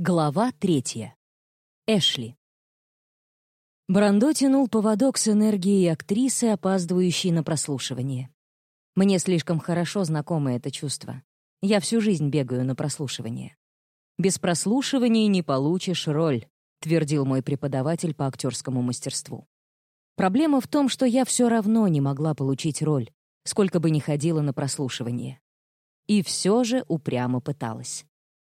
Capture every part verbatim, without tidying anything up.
Глава третья. Эшли. Брандо тянул поводок с энергией актрисы, опаздывающей на прослушивание. Мне слишком хорошо знакомо это чувство. Я всю жизнь бегаю на прослушивание. «Без прослушивания не получишь роль», — твердил мой преподаватель по актерскому мастерству. Проблема в том, что я все равно не могла получить роль, сколько бы ни ходила на прослушивание. И все же упрямо пыталась.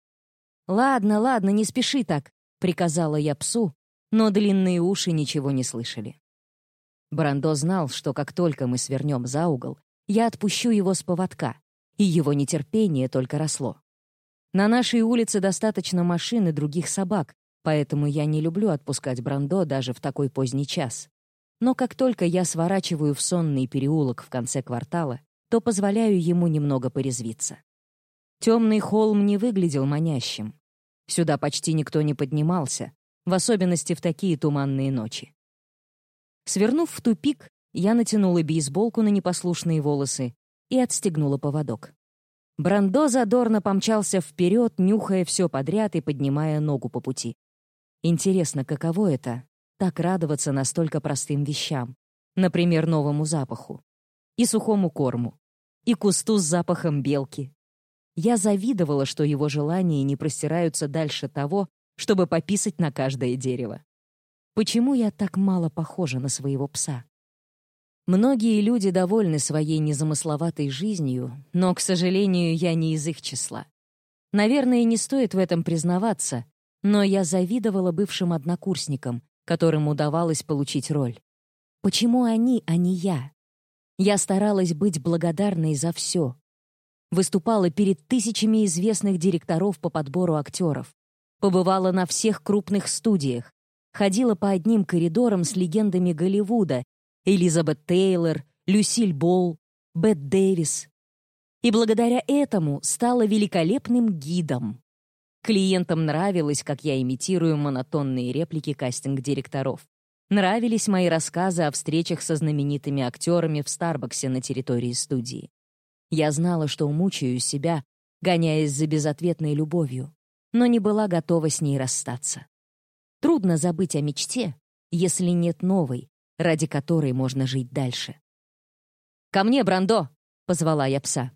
«Ладно, ладно, не спеши так», — приказала я псу, но длинные уши ничего не слышали. Брандо знал, что как только мы свернем за угол, я отпущу его с поводка, и его нетерпение только росло. На нашей улице достаточно машин и других собак, поэтому я не люблю отпускать Брандо даже в такой поздний час. Но как только я сворачиваю в сонный переулок в конце квартала, то позволяю ему немного порезвиться. Темный холм не выглядел манящим. Сюда почти никто не поднимался, в особенности в такие туманные ночи. Свернув в тупик, я натянула бейсболку на непослушные волосы и отстегнула поводок. Брандо задорно помчался вперед, нюхая все подряд и поднимая ногу по пути. Интересно, каково это — так радоваться настолько простым вещам, например, новому запаху, и сухому корму, и кусту с запахом белки. Я завидовала, что его желания не простираются дальше того, чтобы пописать на каждое дерево. Почему я так мало похожа на своего пса? Многие люди довольны своей незамысловатой жизнью, но, к сожалению, я не из их числа. Наверное, не стоит в этом признаваться, но я завидовала бывшим однокурсникам, которым удавалось получить роль. Почему они, а не я? Я старалась быть благодарной за все. Выступала перед тысячами известных директоров по подбору актеров. Побывала на всех крупных студиях. Ходила по одним коридорам с легендами Голливуда: Элизабет Тейлор, Люсиль Болл, Бет Дэвис. И благодаря этому стала великолепным гидом. Клиентам нравилось, как я имитирую монотонные реплики кастинг-директоров. Нравились мои рассказы о встречах со знаменитыми актерами в Старбаксе на территории студии. Я знала, что мучаю себя, гоняясь за безответной любовью, но не была готова с ней расстаться. Трудно забыть о мечте, если нет новой, ради которой можно жить дальше. «Ко мне, Брандо!» — позвала я пса.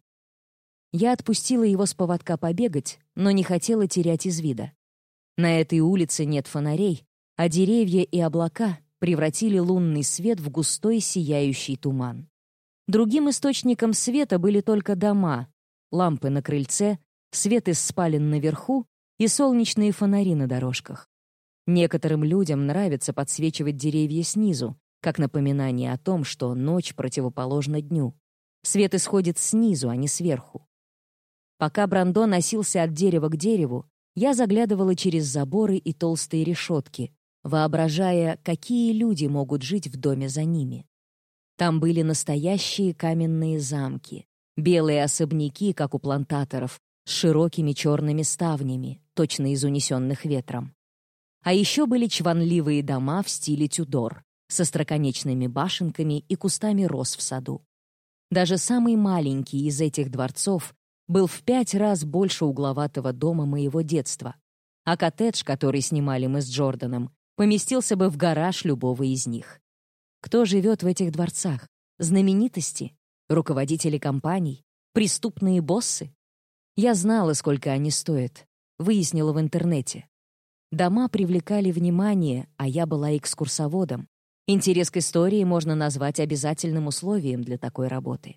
Я отпустила его с поводка побегать, но не хотела терять из вида. На этой улице нет фонарей, а деревья и облака превратили лунный свет в густой сияющий туман. Другим источником света были только дома, лампы на крыльце, свет из спален наверху и солнечные фонари на дорожках. Некоторым людям нравится подсвечивать деревья снизу, как напоминание о том, что ночь противоположна дню. Свет исходит снизу, а не сверху. Пока Брандо носился от дерева к дереву, я заглядывала через заборы и толстые решетки, воображая, какие люди могут жить в доме за ними. Там были настоящие каменные замки, белые особняки, как у плантаторов, с широкими черными ставнями, точно из унесенных ветром. А еще были чванливые дома в стиле Тюдор, со остроконечными башенками и кустами роз в саду. Даже самый маленький из этих дворцов был в пять раз больше угловатого дома моего детства, а коттедж, который снимали мы с Джорданом, поместился бы в гараж любого из них. Кто живет в этих дворцах? Знаменитости? Руководители компаний? Преступные боссы? Я знала, сколько они стоят. Выяснила в интернете. Дома привлекали внимание, а я была экскурсоводом. Интерес к истории можно назвать обязательным условием для такой работы.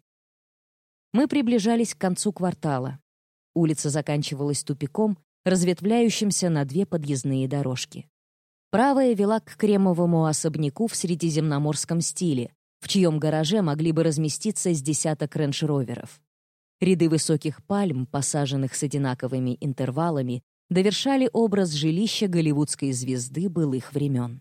Мы приближались к концу квартала. Улица заканчивалась тупиком, разветвляющимся на две подъездные дорожки. Правая вела к кремовому особняку в средиземноморском стиле, в чьем гараже могли бы разместиться с десяток рейндж-роверов. Ряды высоких пальм, посаженных с одинаковыми интервалами, довершали образ жилища голливудской звезды былых времен.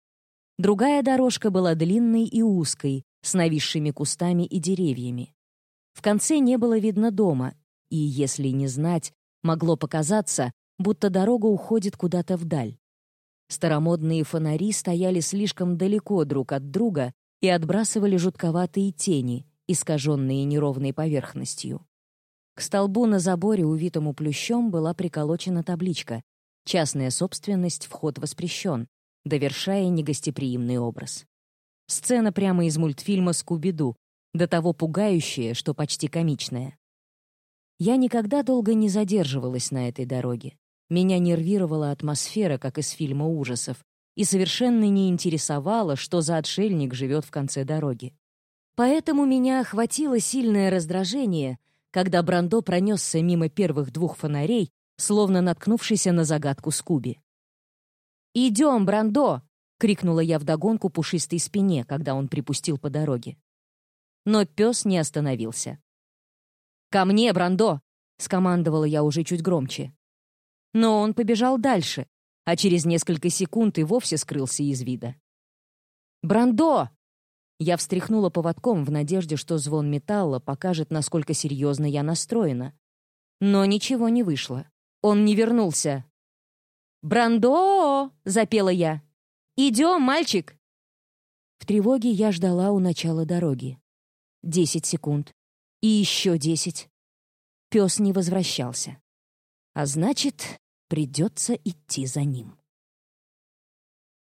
Другая дорожка была длинной и узкой, с нависшими кустами и деревьями. В конце не было видно дома, и, если не знать, могло показаться, будто дорога уходит куда-то вдаль. Старомодные фонари стояли слишком далеко друг от друга и отбрасывали жутковатые тени, искаженные неровной поверхностью. К столбу на заборе, увитому плющом, была приколочена табличка Частная собственность, вход воспрещен, довершая негостеприимный образ. Сцена прямо из мультфильма «Скуби-Ду», до того пугающая, что почти комичная. Я никогда долго не задерживалась на этой дороге. Меня нервировала атмосфера, как из фильма ужасов, и совершенно не интересовало, что за отшельник живет в конце дороги. Поэтому меня охватило сильное раздражение, когда Брандо пронесся мимо первых двух фонарей, словно наткнувшийся на загадку Скуби. «Идем, Брандо!» — крикнула я вдогонку пушистой спине, когда он припустил по дороге. Но пес не остановился. «Ко мне, Брандо!» — скомандовала я уже чуть громче. Но он побежал дальше, а через несколько секунд и вовсе скрылся из вида. «Брандо!» Я встряхнула поводком в надежде, что звон металла покажет, насколько серьезно я настроена. Но ничего не вышло. Он не вернулся. «Брандо!» — запела я. «Идем, мальчик!» В тревоге я ждала у начала дороги. Десять секунд. И еще десять. Пес не возвращался. А значит, придется идти за ним.